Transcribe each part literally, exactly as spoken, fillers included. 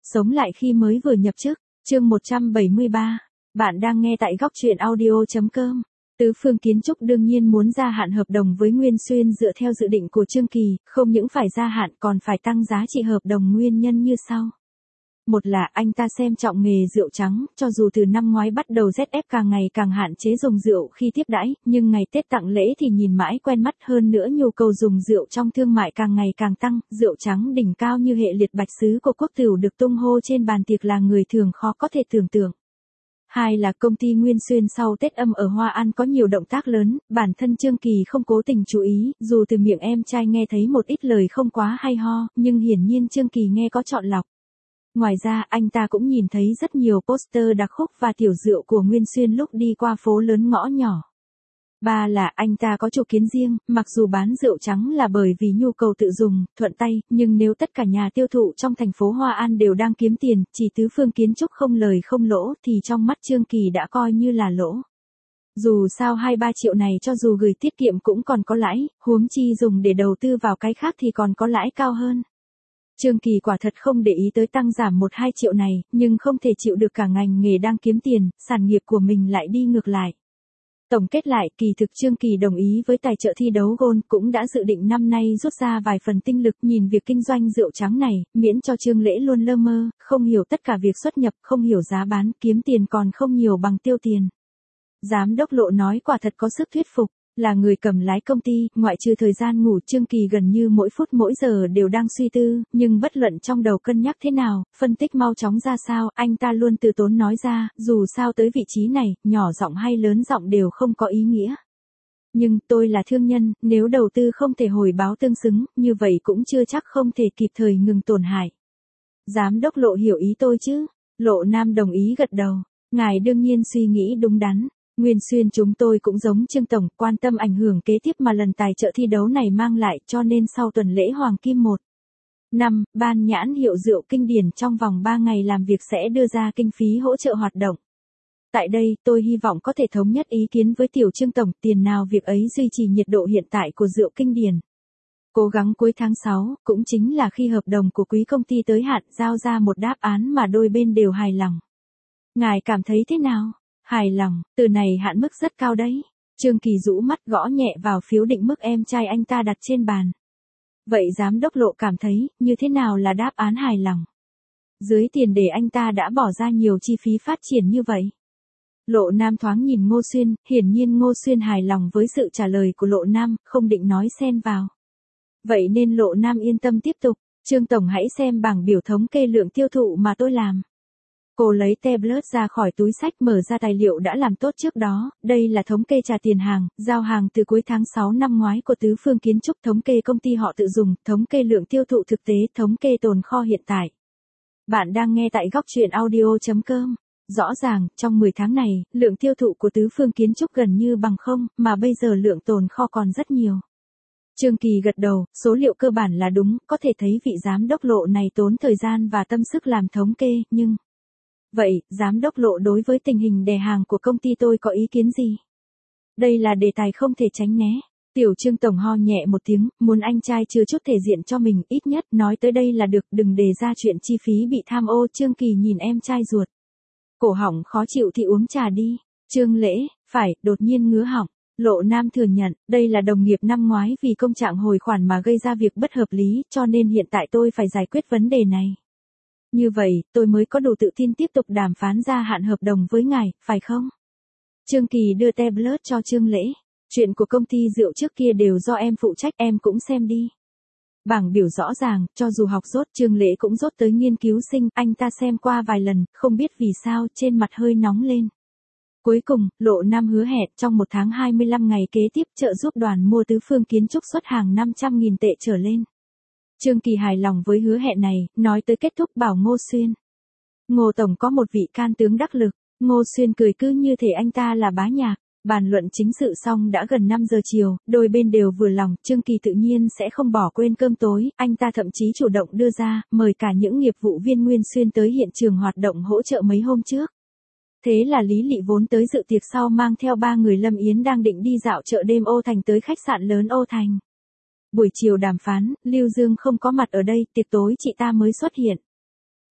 Sống lại khi mới vừa nhập chức, chương một trăm bảy mươi ba. Bạn đang nghe tại góc truyện audio.com. Tứ Phương Kiến Trúc đương nhiên muốn gia hạn hợp đồng với Nguyên Xuyên dựa theo dự định của Chương Kỳ, không những phải gia hạn còn phải tăng giá trị hợp đồng nguyên nhân như sau. Một là anh ta xem trọng nghề rượu trắng, cho dù từ năm ngoái bắt đầu Z F càng ngày càng hạn chế dùng rượu khi tiếp đãi, nhưng ngày Tết tặng lễ thì nhìn mãi quen mắt, hơn nữa nhu cầu dùng rượu trong thương mại càng ngày càng tăng, rượu trắng đỉnh cao như hệ liệt bạch sứ của Quốc Tửu được tung hô trên bàn tiệc là người thường khó có thể tưởng tượng. Hai là công ty Nguyên Xuyên sau Tết âm ở Hoa An có nhiều động tác lớn, bản thân Chương Kỳ không cố tình chú ý, dù từ miệng em trai nghe thấy một ít lời không quá hay ho, nhưng hiển nhiên Chương Kỳ nghe có chọn lọc. Ngoài ra, anh ta cũng nhìn thấy rất nhiều poster đặc khúc và tiểu rượu của Nguyên Xuyên lúc đi qua phố lớn ngõ nhỏ. Ba là anh ta có chủ kiến riêng, mặc dù bán rượu trắng là bởi vì nhu cầu tự dùng, thuận tay, nhưng nếu tất cả nhà tiêu thụ trong thành phố Hoa An đều đang kiếm tiền, chỉ Tứ Phương Kiến Trúc không lời không lỗ thì trong mắt Chương Kỳ đã coi như là lỗ. Dù sao hai ba triệu này cho dù gửi tiết kiệm cũng còn có lãi, huống chi dùng để đầu tư vào cái khác thì còn có lãi cao hơn. Chương Kỳ quả thật không để ý tới tăng giảm một hai triệu này, nhưng không thể chịu được cả ngành nghề đang kiếm tiền, sản nghiệp của mình lại đi ngược lại. Tổng kết lại, kỳ thực Chương Kỳ đồng ý với tài trợ thi đấu golf, cũng đã dự định năm nay rút ra vài phần tinh lực nhìn việc kinh doanh rượu trắng này, miễn cho Chương Lễ luôn lơ mơ, không hiểu tất cả việc xuất nhập, không hiểu giá bán, kiếm tiền còn không nhiều bằng tiêu tiền. Giám đốc Lộ nói quả thật có sức thuyết phục. Là người cầm lái công ty, ngoại trừ thời gian ngủ, Chương Kỳ gần như mỗi phút mỗi giờ đều đang suy tư, nhưng bất luận trong đầu cân nhắc thế nào, phân tích mau chóng ra sao, anh ta luôn từ tốn nói ra, dù sao tới vị trí này, nhỏ giọng hay lớn giọng đều không có ý nghĩa. Nhưng tôi là thương nhân, nếu đầu tư không thể hồi báo tương xứng, như vậy cũng chưa chắc không thể kịp thời ngừng tổn hại. Giám đốc Lộ hiểu ý tôi chứ? Lộ Nam đồng ý gật đầu, ngài đương nhiên suy nghĩ đúng đắn. Nguyên Xuyên chúng tôi cũng giống Chương Tổng, quan tâm ảnh hưởng kế tiếp mà lần tài trợ thi đấu này mang lại, cho nên sau tuần lễ Hoàng Kim một năm, ban nhãn hiệu rượu kinh điển trong vòng ba ngày làm việc sẽ đưa ra kinh phí hỗ trợ hoạt động. Tại đây, tôi hy vọng có thể thống nhất ý kiến với tiểu Chương Tổng, tiền nào việc ấy duy trì nhiệt độ hiện tại của rượu kinh điển. Cố gắng cuối tháng sáu, cũng chính là khi hợp đồng của quý công ty tới hạn, giao ra một đáp án mà đôi bên đều hài lòng. Ngài cảm thấy thế nào? Hài lòng, từ này hạn mức rất cao đấy. Chương Kỳ rũ mắt gõ nhẹ vào phiếu định mức em trai anh ta đặt trên bàn. Vậy giám đốc Lộ cảm thấy, như thế nào là đáp án hài lòng? Dưới tiền đề anh ta đã bỏ ra nhiều chi phí phát triển như vậy. Lộ Nam thoáng nhìn Ngô Xuyên, hiển nhiên Ngô Xuyên hài lòng với sự trả lời của Lộ Nam, không định nói xen vào. Vậy nên Lộ Nam yên tâm tiếp tục, Chương Tổng hãy xem bảng biểu thống kê lượng tiêu thụ mà tôi làm. Cô lấy tablet ra khỏi túi sách mở ra tài liệu đã làm tốt trước đó, đây là thống kê trả tiền hàng, giao hàng từ cuối tháng sáu năm ngoái của Tứ Phương Kiến Trúc, thống kê công ty họ tự dùng, thống kê lượng tiêu thụ thực tế, thống kê tồn kho hiện tại. Bạn đang nghe tại góc truyện audio.com. Rõ ràng, trong mười tháng này, lượng tiêu thụ của Tứ Phương Kiến Trúc gần như bằng không, mà bây giờ lượng tồn kho còn rất nhiều. Chương Kỳ gật đầu, số liệu cơ bản là đúng, có thể thấy vị giám đốc Lộ này tốn thời gian và tâm sức làm thống kê, nhưng... Vậy, giám đốc Lộ đối với tình hình đề hàng của công ty tôi có ý kiến gì? Đây là đề tài không thể tránh né. Tiểu Chương Tổng ho nhẹ một tiếng, muốn anh trai chưa chút thể diện cho mình, ít nhất nói tới đây là được, đừng đề ra chuyện chi phí bị tham ô. Chương Kỳ nhìn em trai ruột. Cổ họng khó chịu thì uống trà đi. Chương Lễ, phải, đột nhiên ngứa họng. Lộ Nam thừa nhận, đây là đồng nghiệp năm ngoái vì công trạng hồi khoản mà gây ra việc bất hợp lý, cho nên hiện tại tôi phải giải quyết vấn đề này. Như vậy, tôi mới có đủ tự tin tiếp tục đàm phán gia hạn hợp đồng với ngài, phải không? Chương Kỳ đưa tablet cho Chương Lễ. Chuyện của công ty rượu trước kia đều do em phụ trách, em cũng xem đi. Bảng biểu rõ ràng, cho dù học dốt, Chương Lễ cũng dốt tới nghiên cứu sinh, anh ta xem qua vài lần, không biết vì sao, trên mặt hơi nóng lên. Cuối cùng, Lộ Nam hứa hẹn trong một tháng hai mươi lăm ngày kế tiếp trợ giúp đoàn mua Tứ Phương Kiến Trúc xuất hàng năm trăm nghìn tệ trở lên. Chương Kỳ hài lòng với hứa hẹn này, nói tới kết thúc bảo Ngô Xuyên. Ngô Tổng có một vị can tướng đắc lực, Ngô Xuyên cười cứ như thể anh ta là bá nhạc. Bàn luận chính sự xong đã gần năm giờ chiều, đôi bên đều vừa lòng, Chương Kỳ tự nhiên sẽ không bỏ quên cơm tối, anh ta thậm chí chủ động đưa ra, mời cả những nghiệp vụ viên Nguyên Xuyên tới hiện trường hoạt động hỗ trợ mấy hôm trước. Thế là Lý Lị vốn tới dự tiệc sau mang theo ba người Lâm Yến đang định đi dạo chợ đêm Ô Thành tới khách sạn lớn Ô Thành. Buổi chiều đàm phán, Lưu Dương không có mặt ở đây, tiệc tối chị ta mới xuất hiện.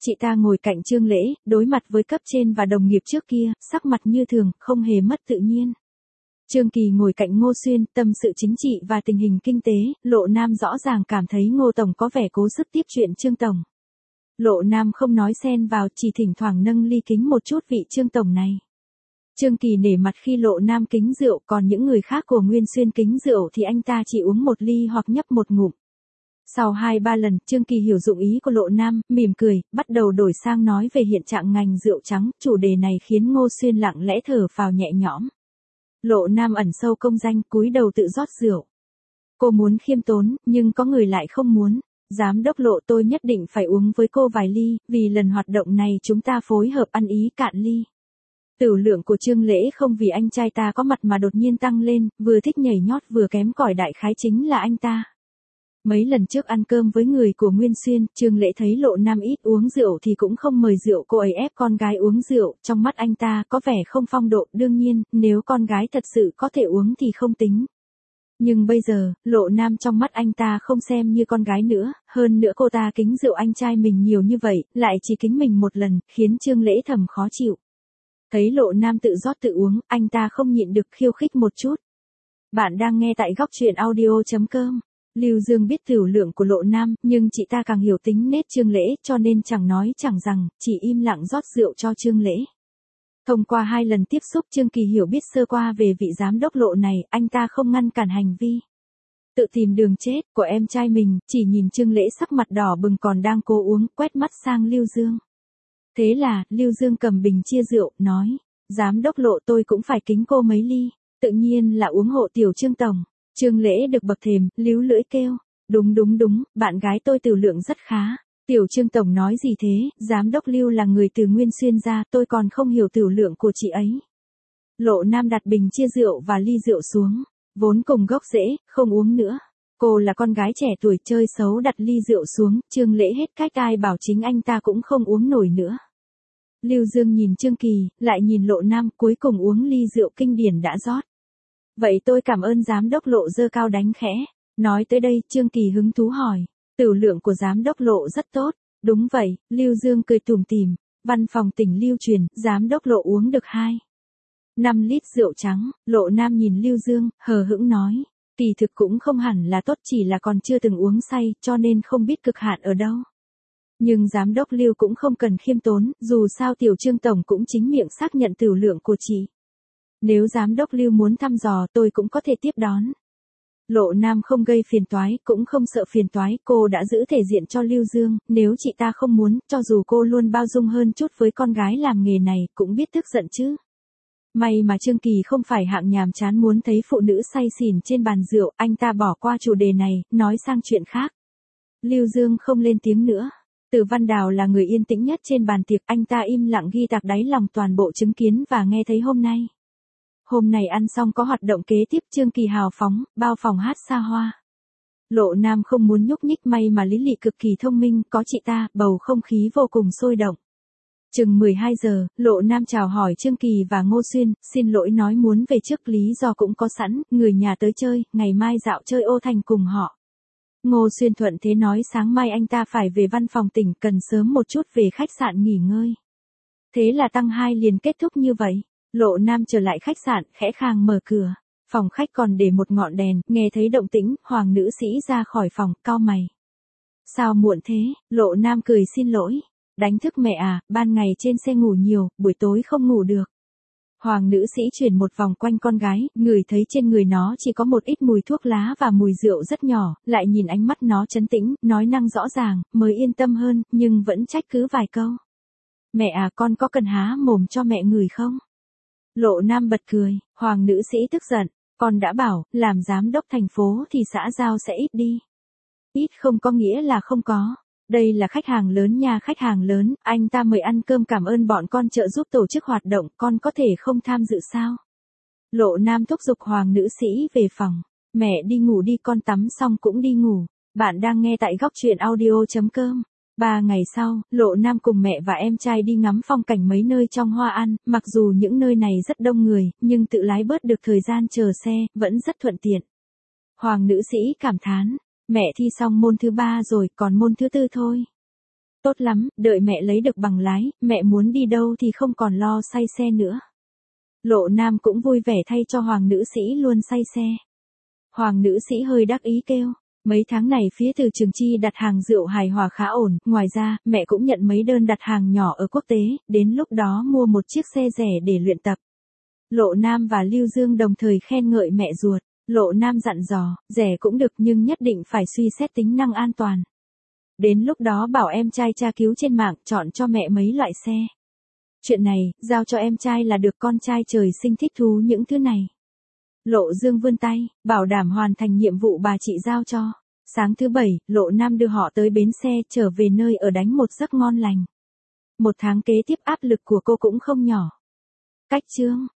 Chị ta ngồi cạnh Trương Lễ, đối mặt với cấp trên và đồng nghiệp trước kia, sắc mặt như thường, không hề mất tự nhiên. Trương Kỳ ngồi cạnh Ngô Xuyên, tâm sự chính trị và tình hình kinh tế, Lộ Nam rõ ràng cảm thấy Ngô Tổng có vẻ cố sức tiếp chuyện Trương Tổng. Lộ Nam không nói xen vào, chỉ thỉnh thoảng nâng ly kính một chút vị Trương Tổng này. Trương Kỳ nể mặt khi Lộ Nam kính rượu, còn những người khác của Nguyên Xuyên kính rượu thì anh ta chỉ uống một ly hoặc nhấp một ngụm. Sau hai ba lần, Trương Kỳ hiểu dụng ý của Lộ Nam, mỉm cười, bắt đầu đổi sang nói về hiện trạng ngành rượu trắng, chủ đề này khiến Ngô Xuyên lặng lẽ thở phào nhẹ nhõm. Lộ Nam ẩn sâu công danh, cúi đầu tự rót rượu. Cô muốn khiêm tốn, nhưng có người lại không muốn. Giám đốc Lộ, tôi nhất định phải uống với cô vài ly, vì lần hoạt động này chúng ta phối hợp ăn ý, cạn ly. Tửu lượng của Trương Lễ không vì anh trai ta có mặt mà đột nhiên tăng lên, vừa thích nhảy nhót vừa kém cỏi đại khái chính là anh ta. Mấy lần trước ăn cơm với người của Nguyên Xuyên, Trương Lễ thấy Lộ Nam ít uống rượu thì cũng không mời rượu, cô ấy ép con gái uống rượu, trong mắt anh ta có vẻ không phong độ, đương nhiên, nếu con gái thật sự có thể uống thì không tính. Nhưng bây giờ, Lộ Nam trong mắt anh ta không xem như con gái nữa, hơn nữa cô ta kính rượu anh trai mình nhiều như vậy, lại chỉ kính mình một lần, khiến Trương Lễ thầm khó chịu. Thấy Lộ Nam tự rót tự uống, anh ta không nhịn được khiêu khích một chút. Bạn đang nghe tại góc truyện audio chấm com. Lưu Dương biết tửu lượng của Lộ Nam, nhưng chị ta càng hiểu tính nết Trương Lễ, cho nên chẳng nói chẳng rằng, chỉ im lặng rót rượu cho Trương Lễ. Thông qua hai lần tiếp xúc, Trương Kỳ hiểu biết sơ qua về vị giám đốc Lộ này, anh ta không ngăn cản hành vi tự tìm đường chết của em trai mình, chỉ nhìn Trương Lễ sắc mặt đỏ bừng còn đang cố uống, quét mắt sang Lưu Dương. Thế là, Lưu Dương cầm bình chia rượu, nói, giám đốc Lộ, tôi cũng phải kính cô mấy ly, tự nhiên là uống hộ tiểu Trương Tổng. Trương Lễ được bậc thềm, líu lưỡi kêu, đúng đúng đúng, bạn gái tôi tửu lượng rất khá. Tiểu Trương Tổng nói gì thế, giám đốc Lưu là người từ Nguyên Xuyên ra, tôi còn không hiểu tửu lượng của chị ấy. Lộ Nam đặt bình chia rượu và ly rượu xuống, vốn cùng gốc rễ, không uống nữa. Cô là con gái trẻ tuổi chơi xấu đặt ly rượu xuống, Trương Lễ hết cách ai bảo chính anh ta cũng không uống nổi nữa. Lưu Dương nhìn Trương Kỳ, lại nhìn Lộ Nam, cuối cùng uống ly rượu kinh điển đã rót. Vậy tôi cảm ơn giám đốc Lộ, giơ cao đánh khẽ. Nói tới đây, Trương Kỳ hứng thú hỏi, tửu lượng của giám đốc Lộ rất tốt. Đúng vậy, Lưu Dương cười tủm tỉm. Văn phòng tỉnh lưu truyền, giám đốc Lộ uống được hai năm lít rượu trắng. Lộ Nam nhìn Lưu Dương, hờ hững nói, kỳ thực cũng không hẳn là tốt, chỉ là còn chưa từng uống say, cho nên không biết cực hạn ở đâu. Nhưng giám đốc Lưu cũng không cần khiêm tốn, dù sao tiểu Trương Tổng cũng chính miệng xác nhận tửu lượng của chị. Nếu giám đốc Lưu muốn thăm dò, tôi cũng có thể tiếp đón. Lộ Nam không gây phiền toái, cũng không sợ phiền toái, cô đã giữ thể diện cho Lưu Dương, nếu chị ta không muốn, cho dù cô luôn bao dung hơn chút với con gái làm nghề này, cũng biết tức giận chứ. May mà Trương Kỳ không phải hạng nhàm chán muốn thấy phụ nữ say xỉn trên bàn rượu, anh ta bỏ qua chủ đề này, nói sang chuyện khác. Lưu Dương không lên tiếng nữa. Từ Văn Đào là người yên tĩnh nhất trên bàn tiệc, anh ta im lặng ghi tạc đáy lòng toàn bộ chứng kiến và nghe thấy hôm nay. Hôm nay ăn xong có hoạt động kế tiếp, Trương Kỳ hào phóng, bao phòng hát xa hoa. Lộ Nam không muốn nhúc nhích, may mà Lý Lị cực kỳ thông minh, có chị ta, bầu không khí vô cùng sôi động. Chừng mười hai giờ, Lộ Nam chào hỏi Trương Kỳ và Ngô Xuyên, xin lỗi nói muốn về trước, lý do cũng có sẵn, người nhà tới chơi, ngày mai dạo chơi ô thành cùng họ. Ngô Xuyên thuận thế nói sáng mai anh ta phải về văn phòng tỉnh, cần sớm một chút về khách sạn nghỉ ngơi. Thế là tăng hai liền kết thúc như vậy. Lộ Nam trở lại khách sạn, khẽ khàng mở cửa. Phòng khách còn để một ngọn đèn, nghe thấy động tĩnh, Hoàng nữ sĩ ra khỏi phòng, cau mày. Sao muộn thế? Lộ Nam cười xin lỗi. Đánh thức mẹ à, ban ngày trên xe ngủ nhiều, buổi tối không ngủ được. Hoàng nữ sĩ chuyển một vòng quanh con gái, ngửi thấy trên người nó chỉ có một ít mùi thuốc lá và mùi rượu rất nhỏ, lại nhìn ánh mắt nó trấn tĩnh, nói năng rõ ràng, mới yên tâm hơn, nhưng vẫn trách cứ vài câu. Mẹ à, con có cần há mồm cho mẹ ngửi không? Lộ Nam bật cười, Hoàng nữ sĩ tức giận, con đã bảo, làm giám đốc thành phố thì xã giao sẽ ít đi. Ít không có nghĩa là không có. Đây là khách hàng lớn nha, khách hàng lớn, anh ta mời ăn cơm cảm ơn bọn con trợ giúp tổ chức hoạt động, con có thể không tham dự sao? Lộ Nam thúc giục Hoàng nữ sĩ về phòng. Mẹ đi ngủ đi, con tắm xong cũng đi ngủ. Bạn đang nghe tại góc truyện audio chấm com. Ba ngày sau, Lộ Nam cùng mẹ và em trai đi ngắm phong cảnh mấy nơi trong Hoa An, mặc dù những nơi này rất đông người, nhưng tự lái bớt được thời gian chờ xe, vẫn rất thuận tiện. Hoàng nữ sĩ cảm thán, mẹ thi xong môn thứ ba rồi, còn môn thứ tư thôi. Tốt lắm, đợi mẹ lấy được bằng lái, mẹ muốn đi đâu thì không còn lo say xe nữa. Lộ Nam cũng vui vẻ thay cho Hoàng nữ sĩ luôn say xe. Hoàng nữ sĩ hơi đắc ý kêu. Mấy tháng này phía từ Trường Chi đặt hàng rượu hài hòa khá ổn, ngoài ra, mẹ cũng nhận mấy đơn đặt hàng nhỏ ở quốc tế, đến lúc đó mua một chiếc xe rẻ để luyện tập. Lộ Nam và Lưu Dương đồng thời khen ngợi mẹ ruột. Lộ Nam dặn dò, rẻ cũng được nhưng nhất định phải suy xét tính năng an toàn. Đến lúc đó bảo em trai tra cứu trên mạng chọn cho mẹ mấy loại xe. Chuyện này, giao cho em trai là được, con trai trời sinh thích thú những thứ này. Lộ Dương vươn tay, bảo đảm hoàn thành nhiệm vụ bà chị giao cho. Sáng thứ bảy, Lộ Nam đưa họ tới bến xe, trở về nơi ở đánh một giấc ngon lành. Một tháng kế tiếp áp lực của cô cũng không nhỏ. Cách chương